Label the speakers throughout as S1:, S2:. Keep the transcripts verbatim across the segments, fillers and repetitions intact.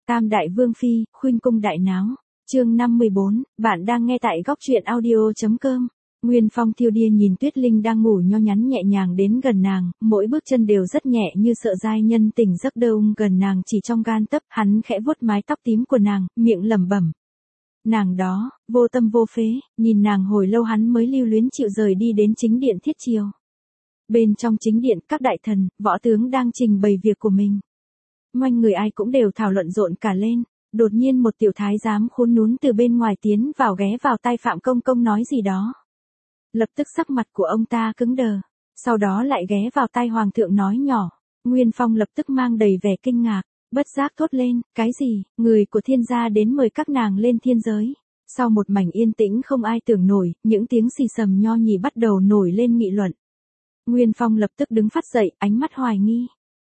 S1: Tam đại vương phi, khuynh cung đại náo. Chương năm mươi bốn, bạn đang nghe tại góc truyện audio chấm com. Nguyên Phong thiêu đia nhìn Tuyết Linh đang ngủ nho nhắn nhẹ nhàng đến gần nàng, mỗi bước chân đều rất nhẹ như sợ giai nhân tỉnh giấc đâu gần nàng chỉ trong gan tấc, hắn khẽ vuốt mái tóc tím của nàng, miệng lẩm bẩm. Nàng đó, vô tâm vô phế, nhìn nàng hồi lâu hắn mới lưu luyến chịu rời đi đến chính điện thiết triều. Bên trong chính điện, các đại thần, võ tướng đang trình bày việc của mình. Ngoanh người ai cũng đều thảo luận rộn cả lên, đột nhiên một tiểu thái giám khốn núm từ bên ngoài tiến vào ghé vào tai Phạm Công Công nói gì đó. Lập tức sắc mặt của ông ta cứng đờ, sau đó lại ghé vào tai Hoàng thượng nói nhỏ. Nguyên Phong lập tức mang đầy vẻ kinh ngạc, bất giác thốt lên, cái gì, người của thiên gia đến mời các nàng lên thiên giới. Sau một mảnh yên tĩnh không ai tưởng nổi, những tiếng xì xầm nho nhì bắt đầu nổi lên nghị luận. Nguyên Phong lập tức đứng phắt dậy, ánh mắt hoài nghi.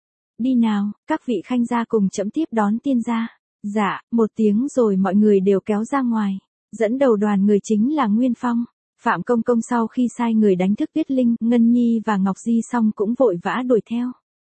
S1: Đi nào, các vị khanh gia cùng chấm tiếp đón tiên gia. Dạ, một tiếng rồi mọi người đều kéo ra ngoài. Dẫn đầu đoàn người chính là Nguyên Phong. Phạm Công Công sau khi sai người đánh thức Tuyết Linh, Ngân Nhi và Ngọc Di xong cũng vội vã đuổi theo.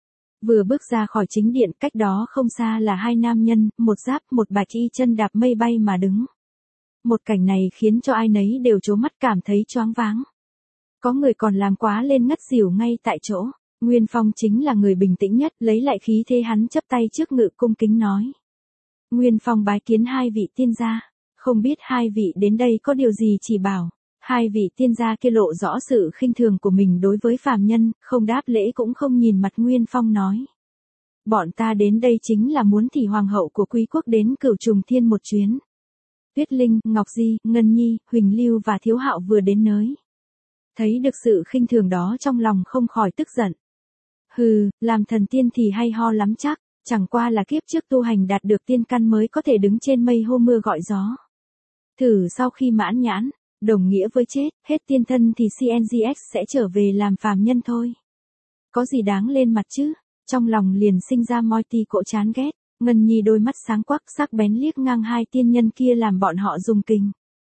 S1: Vừa bước ra khỏi chính điện, cách đó không xa là hai nam nhân, một giáp, một bạch y chân đạp mây bay mà đứng. Một cảnh này khiến cho ai nấy đều trố mắt cảm thấy choáng váng. Có người còn làm quá lên ngất xỉu ngay tại chỗ. Nguyên Phong chính là người bình tĩnh nhất, lấy lại khí thế hắn chắp tay trước ngự cung kính nói. Nguyên Phong bái kiến hai vị tiên gia, không biết hai vị đến đây có điều gì chỉ bảo. Hai vị tiên gia kia lộ rõ sự khinh thường của mình đối với phàm nhân, không đáp lễ cũng không nhìn mặt Nguyên Phong nói. Bọn ta đến đây chính là muốn thị hoàng hậu của quý quốc đến Cửu Trùng Thiên một chuyến. Tuyết Linh, Ngọc Di, Ngân Nhi, Huỳnh Lưu và Thiếu Hạo vừa đến nơi. Thấy được sự khinh thường đó trong lòng không khỏi tức giận. Hừ, làm thần tiên thì hay ho lắm chắc, chẳng qua là kiếp trước tu hành đạt được tiên căn mới có thể đứng trên mây hô mưa gọi gió. Thử sau khi mãn nhãn, đồng nghĩa với chết, hết tiên thân thì xê en giê ích sẽ trở về làm phàm nhân thôi. Có gì đáng lên mặt chứ, trong lòng liền sinh ra moi ti cỗ chán ghét, Ngân Nhi đôi mắt sáng quắc sắc bén liếc ngang hai tiên nhân kia làm bọn họ rung kinh.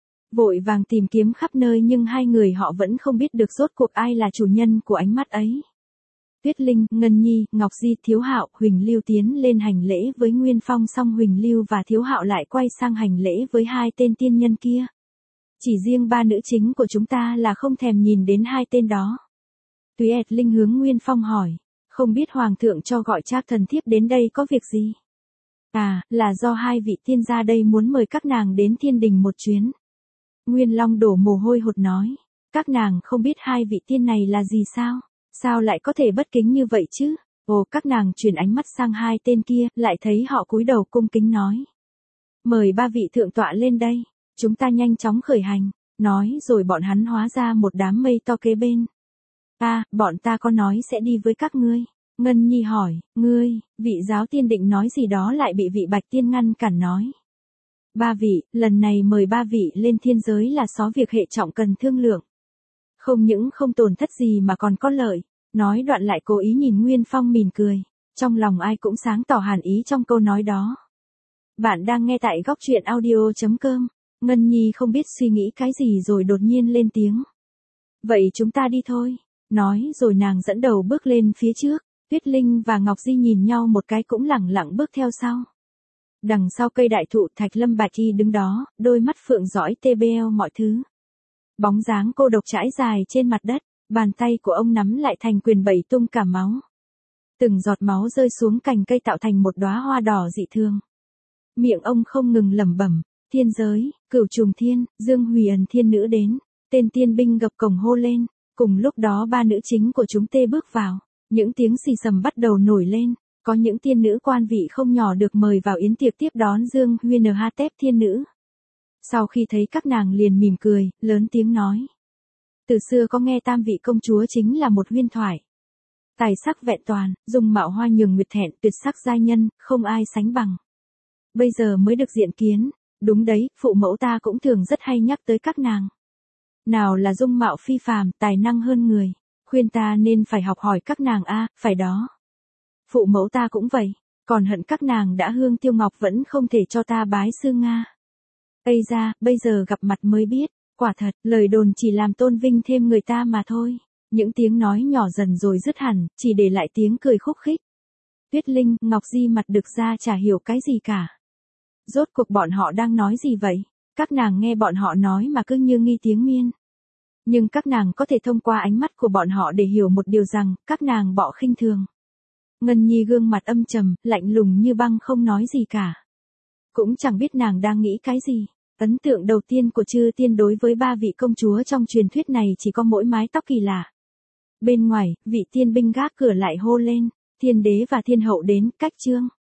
S1: Vội vàng tìm kiếm khắp nơi nhưng hai người họ vẫn không biết được rốt cuộc ai là chủ nhân của ánh mắt ấy. Tuyết Linh, Ngân Nhi, Ngọc Di, Thiếu Hạo, Huỳnh Lưu tiến lên hành lễ với Nguyên Phong xong Huỳnh Lưu và Thiếu Hạo lại quay sang hành lễ với hai tên tiên nhân kia. Chỉ riêng ba nữ chính của chúng ta là không thèm nhìn đến hai tên đó. Tuyết Linh hướng Nguyên Phong hỏi, không biết Hoàng thượng cho gọi Trác thần thiếp đến đây có việc gì? À, là do hai vị tiên gia đây muốn mời các nàng đến thiên đình một chuyến. Nguyên Long đổ mồ hôi hột nói, các nàng không biết hai vị tiên này là gì sao? Sao lại có thể bất kính như vậy chứ? Ồ, các nàng chuyển ánh mắt sang hai tên kia, lại thấy họ cúi đầu cung kính nói. Mời ba vị thượng tọa lên đây, chúng ta nhanh chóng khởi hành, nói rồi bọn hắn hóa ra một đám mây to kế bên. À, bọn ta có nói sẽ đi với các ngươi. Ngân Nhi hỏi, ngươi, vị giáo tiên định nói gì đó lại bị vị bạch tiên ngăn cản nói. Ba vị, lần này mời ba vị lên thiên giới là xó việc hệ trọng cần thương lượng. Không những không tổn thất gì mà còn có lợi. Nói đoạn lại cố ý nhìn Nguyên Phong mỉm cười. Trong lòng ai cũng sáng tỏ hàn ý trong câu nói đó. Bạn đang nghe tại góc truyện audio chấm com. Ngân Nhi không biết suy nghĩ cái gì rồi đột nhiên lên tiếng. Vậy chúng ta đi thôi. Nói rồi nàng dẫn đầu bước lên phía trước. Tuyết Linh và Ngọc Di nhìn nhau một cái cũng lẳng lặng bước theo sau. Đằng sau cây đại thụ Thạch Lâm Bạch Y đứng đó, đôi mắt phượng dõi tê beo mọi thứ. Bóng dáng cô độc trải dài trên mặt đất, bàn tay của ông nắm lại thành quyền bẩy tung cả máu. Từng giọt máu rơi xuống cành cây tạo thành một đóa hoa đỏ dị thường. Miệng ông không ngừng lẩm bẩm, thiên giới, Cửu Trùng Thiên, Dương Huyền thiên nữ đến, tên tiên binh gập cổng hô lên, cùng lúc đó ba nữ chính của chúng tê bước vào, những tiếng xì xầm bắt đầu nổi lên, có những tiên nữ quan vị không nhỏ được mời vào yến tiệc tiếp đón Dương Huyền Ha Tép thiên nữ. Sau khi thấy các nàng liền mỉm cười, lớn tiếng nói. Từ xưa có nghe tam vị công chúa chính là một huyên thoại. Tài sắc vẹn toàn, dung mạo hoa nhường nguyệt thẹn, tuyệt sắc giai nhân, không ai sánh bằng. Bây giờ mới được diện kiến, đúng đấy, phụ mẫu ta cũng thường rất hay nhắc tới các nàng. Nào là dung mạo phi phàm, tài năng hơn người, khuyên ta nên phải học hỏi các nàng a, phải đó. Phụ mẫu ta cũng vậy, còn hận các nàng đã hương tiêu ngọc vẫn không thể cho ta bái sư Nga. Ây ra, bây giờ gặp mặt mới biết, quả thật, lời đồn chỉ làm tôn vinh thêm người ta mà thôi. Những tiếng nói nhỏ dần rồi dứt hẳn, chỉ để lại tiếng cười khúc khích. Tuyết Linh, Ngọc Di mặt đực ra chả hiểu cái gì cả. Rốt cuộc bọn họ đang nói gì vậy? Các nàng nghe bọn họ nói mà cứ như nghi tiếng miên. Nhưng các nàng có thể thông qua ánh mắt của bọn họ để hiểu một điều rằng, các nàng bọ khinh thường. Ngân Nhi gương mặt âm trầm, lạnh lùng như băng không nói gì cả. Cũng chẳng biết nàng đang nghĩ cái gì. Ấn tượng đầu tiên của Chư Tiên đối với ba vị công chúa trong truyền thuyết này chỉ có mỗi mái tóc kỳ lạ. Bên ngoài, vị tiên binh gác cửa lại hô lên, thiên đế và thiên hậu đến, cách trương.